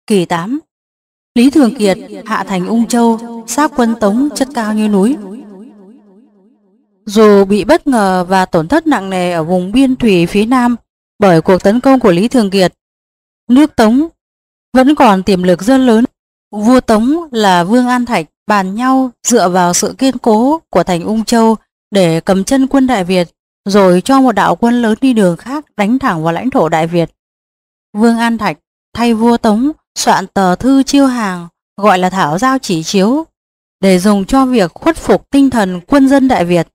Kỳ 8. Lý Thường Kiệt hạ thành Ung Châu, xác quân Tống chất cao như núi. Dù bị bất ngờ và tổn thất nặng nề ở vùng biên thủy phía Nam bởi cuộc tấn công của Lý Thường Kiệt, nước Tống vẫn còn tiềm lực rất lớn. Vua Tống là Vương An Thạch bàn nhau dựa vào sự kiên cố của thành Ung Châu để cầm chân quân Đại Việt, rồi cho một đạo quân lớn đi đường khác đánh thẳng vào lãnh thổ Đại Việt. Vương An Thạch thay vua Tống soạn tờ thư chiêu hàng gọi là Thảo Giao Chỉ Chiếu để dùng cho việc khuất phục tinh thần quân dân Đại Việt,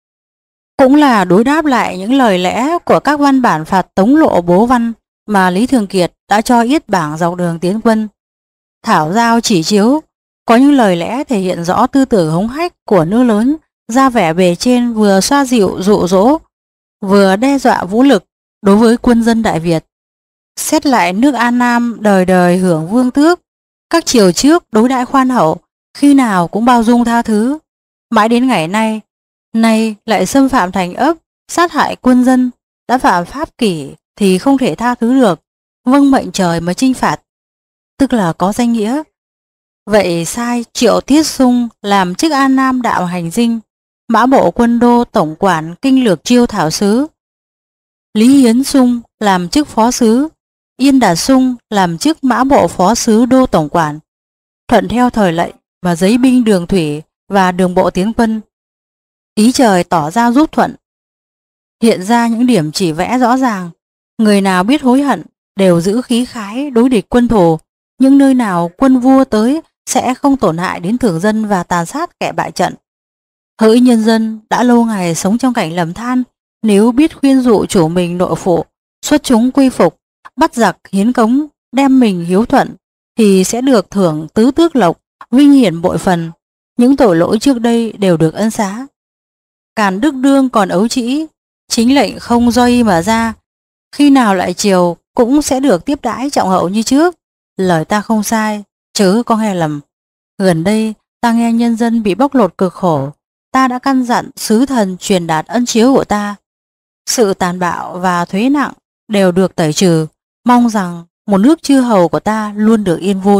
cũng là đối đáp lại những lời lẽ của các văn bản phạt Tống Lộ Bố Văn mà Lý Thường Kiệt đã cho yết bảng dọc đường tiến quân. Thảo Giao Chỉ Chiếu có những lời lẽ thể hiện rõ tư tưởng hống hách của nước lớn, ra vẻ bề trên vừa xoa dịu dụ dỗ, vừa đe dọa vũ lực đối với quân dân Đại Việt. Xét lại nước An Nam đời đời hưởng vương tước, các triều trước đối đãi khoan hậu, khi nào cũng bao dung tha thứ. Mãi đến ngày nay lại xâm phạm thành ấp, sát hại quân dân, đã phạm pháp kỷ thì không thể tha thứ được, vâng mệnh trời mà chinh phạt, tức là có danh nghĩa. Vậy sai Triệu Tiết Sung làm chức An Nam đạo hành dinh, Mã Bộ Quân Đô tổng quản kinh lược chiêu thảo sứ, Lý Hiến Sung làm chức phó sứ, Yên Đạt Sung làm chức Mã Bộ phó sứ đô tổng quản, thuận theo thời lệnh mà giấy binh đường thủy và đường bộ tiến quân. Ý trời tỏ ra giúp thuận, hiện ra những điểm chỉ vẽ rõ ràng. Người nào biết hối hận đều giữ khí khái đối địch quân thù, nhưng nơi nào quân vua tới sẽ không tổn hại đến thường dân và tàn sát kẻ bại trận. Hỡi nhân dân đã lâu ngày sống trong cảnh lầm than, nếu biết khuyên dụ chủ mình nội phụ, xuất chúng quy phục, bắt giặc hiến cống, đem mình hiếu thuận, thì sẽ được thưởng tứ tước lộc, vinh hiển bội phần. Những tội lỗi trước đây đều được ân xá. Càn Đức Đương còn ấu trĩ, chính lệnh không do y mà ra, khi nào lại triều cũng sẽ được tiếp đãi trọng hậu như trước. Lời ta không sai, chớ có nghe lầm. Gần đây ta nghe nhân dân bị bóc lột cực khổ, ta đã căn dặn sứ thần truyền đạt ân chiếu của ta. Sự tàn bạo và thuế nặng đều được tẩy trừ, mong rằng một nước chư hầu của ta luôn được yên vui.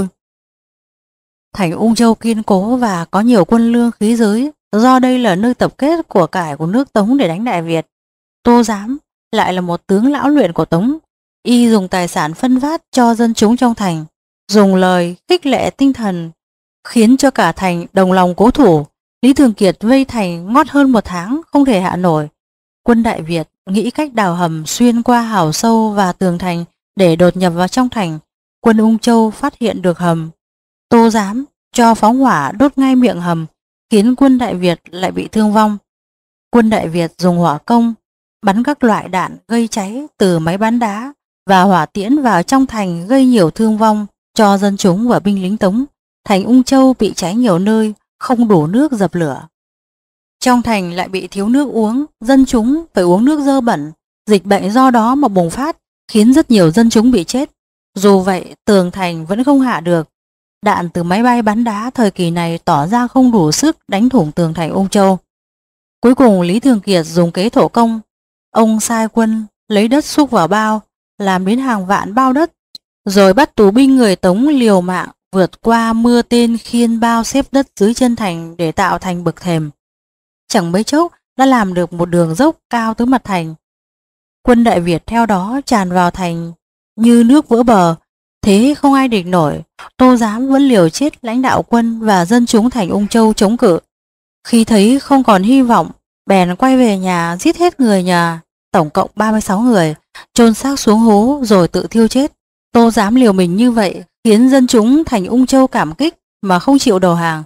Thành Ung Châu kiên cố và có nhiều quân lương khí giới, do đây là nơi tập kết của cải của nước Tống để đánh Đại Việt. Tô Giám lại là một tướng lão luyện của Tống, y dùng tài sản phân phát cho dân chúng trong thành, dùng lời khích lệ tinh thần, khiến cho cả thành đồng lòng cố thủ. Lý Thường Kiệt vây thành ngót hơn một tháng không thể hạ nổi. Quân Đại Việt nghĩ cách đào hầm xuyên qua hào sâu và tường thành để đột nhập vào trong thành. Quân Ung Châu phát hiện được hầm, Tô Giám cho phóng hỏa đốt ngay miệng hầm, khiến quân Đại Việt lại bị thương vong. Quân Đại Việt dùng hỏa công bắn các loại đạn gây cháy từ máy bắn đá và hỏa tiễn vào trong thành, gây nhiều thương vong cho dân chúng và binh lính Tống. Thành Ung Châu bị cháy nhiều nơi, không đủ nước dập lửa. Trong thành lại bị thiếu nước uống, dân chúng phải uống nước dơ bẩn, dịch bệnh do đó mà bùng phát, khiến rất nhiều dân chúng bị chết. Dù vậy, tường thành vẫn không hạ được. Đạn từ máy bay bắn đá thời kỳ này tỏ ra không đủ sức đánh thủng tường thành Ung Châu. Cuối cùng Lý Thường Kiệt dùng kế thổ công. Ông sai quân lấy đất xúc vào bao, làm đến hàng vạn bao đất, rồi bắt tù binh người Tống liều mạng vượt qua mưa tên khiên bao xếp đất dưới chân thành để tạo thành bậc thềm. Chẳng mấy chốc đã làm được một đường dốc cao tới mặt thành. Quân Đại Việt theo đó tràn vào thành như nước vỡ bờ, thế không ai địch nổi. Tô Giám vẫn liều chết lãnh đạo quân và dân chúng thành Ung Châu chống cự. Khi thấy không còn hy vọng, bèn quay về nhà giết hết người nhà, tổng cộng 36 người, chôn xác xuống hố rồi tự thiêu chết. Tô Giám liều mình như vậy khiến dân chúng thành Ung Châu cảm kích mà không chịu đầu hàng.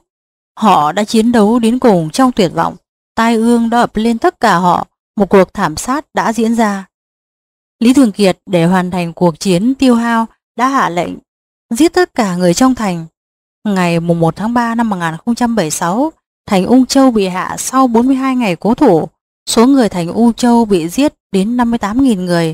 Họ đã chiến đấu đến cùng trong tuyệt vọng, tai ương đã ập lên tất cả họ, một cuộc thảm sát đã diễn ra. Lý Thường Kiệt để hoàn thành cuộc chiến tiêu hao đã hạ lệnh giết tất cả người trong thành. Ngày 1 tháng 3 năm 1076, thành Ung Châu bị hạ sau 42 ngày cố thủ, số người thành Ung Châu bị giết đến 58.000 người.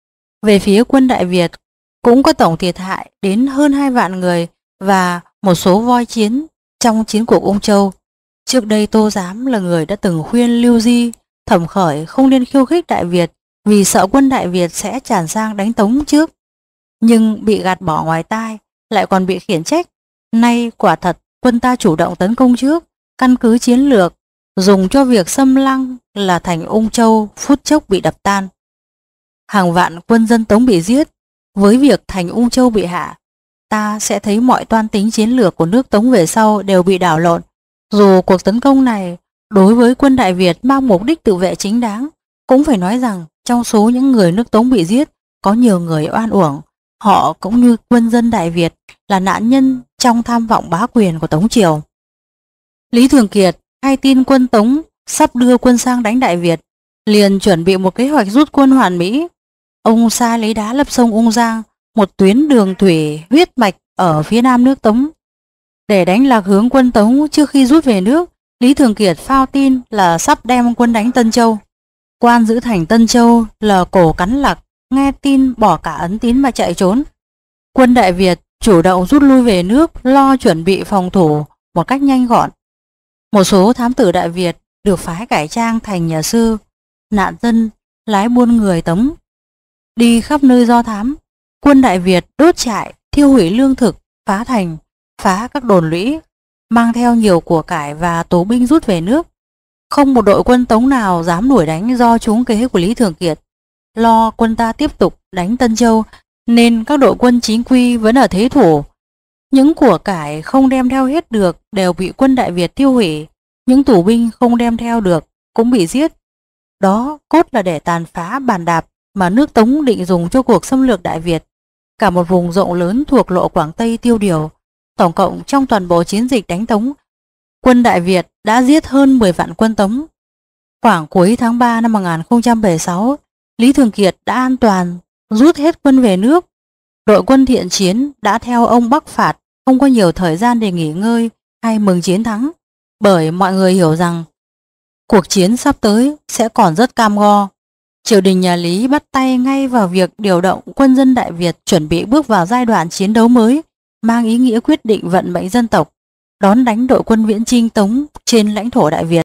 Về phía quân Đại Việt cũng có tổng thiệt hại đến hơn 2 vạn người và một số voi chiến trong chiến cuộc Ung Châu. Trước đây Tô Giám là người đã từng khuyên Lưu Di, Thẩm Khởi không nên khiêu khích Đại Việt vì sợ quân Đại Việt sẽ tràn sang đánh Tống trước, nhưng bị gạt bỏ ngoài tai. lại còn bị khiển trách. Nay quả thật quân ta chủ động tấn công trước, căn cứ chiến lược dùng cho việc xâm lăng là thành Ung Châu phút chốc bị đập tan. Hàng vạn quân dân Tống bị giết, với việc thành Ung Châu bị hạ, ta sẽ thấy mọi toan tính chiến lược của nước Tống về sau đều bị đảo lộn. Dù cuộc tấn công này đối với quân Đại Việt mang mục đích tự vệ chính đáng, cũng phải nói rằng trong số những người nước Tống bị giết có nhiều người oan uổng. Họ cũng như quân dân Đại Việt là nạn nhân trong tham vọng bá quyền của Tống Triều. Lý Thường Kiệt hay tin quân Tống sắp đưa quân sang đánh Đại Việt, liền chuẩn bị một kế hoạch rút quân hoàn mỹ. Ông sai lấy đá lấp sông Ung Giang, một tuyến đường thủy huyết mạch ở phía nam nước Tống. Để đánh lạc hướng quân Tống trước khi rút về nước, Lý Thường Kiệt phao tin là sắp đem quân đánh Tân Châu. Quan giữ thành Tân Châu là Cổ Cắn Lặc, nghe tin bỏ cả ấn tín mà chạy trốn. Quân Đại Việt chủ động rút lui về nước, lo chuẩn bị phòng thủ một cách nhanh gọn. Một số thám tử Đại Việt được phái cải trang thành nhà sư, nạn dân, lái buôn người Tống, đi khắp nơi do thám. Quân Đại Việt đốt trại, thiêu hủy lương thực, phá thành, phá các đồn lũy, mang theo nhiều của cải và tố binh rút về nước. Không một đội quân Tống nào dám đuổi đánh do trúng kế của Lý Thường Kiệt. Lo quân ta tiếp tục đánh Tân Châu nên các đội quân chính quy vẫn ở thế thủ. Những của cải không đem theo hết được đều bị quân Đại Việt tiêu hủy, những tù binh không đem theo được cũng bị giết. Đó cốt là để tàn phá bàn đạp mà nước Tống định dùng cho cuộc xâm lược Đại Việt. Cả một vùng rộng lớn thuộc lộ Quảng Tây tiêu điều. Tổng cộng trong toàn bộ chiến dịch đánh Tống, quân Đại Việt đã giết hơn 10 vạn quân Tống. Khoảng cuối tháng 3 năm 1076, Lý Thường Kiệt đã an toàn rút hết quân về nước. Đội quân thiện chiến đã theo ông bắc phạt, không có nhiều thời gian để nghỉ ngơi hay mừng chiến thắng, bởi mọi người hiểu rằng cuộc chiến sắp tới sẽ còn rất cam go. Triều đình nhà Lý bắt tay ngay vào việc điều động quân dân Đại Việt chuẩn bị bước vào giai đoạn chiến đấu mới, mang ý nghĩa quyết định vận mệnh dân tộc, đón đánh đội quân viễn chinh Tống trên lãnh thổ Đại Việt.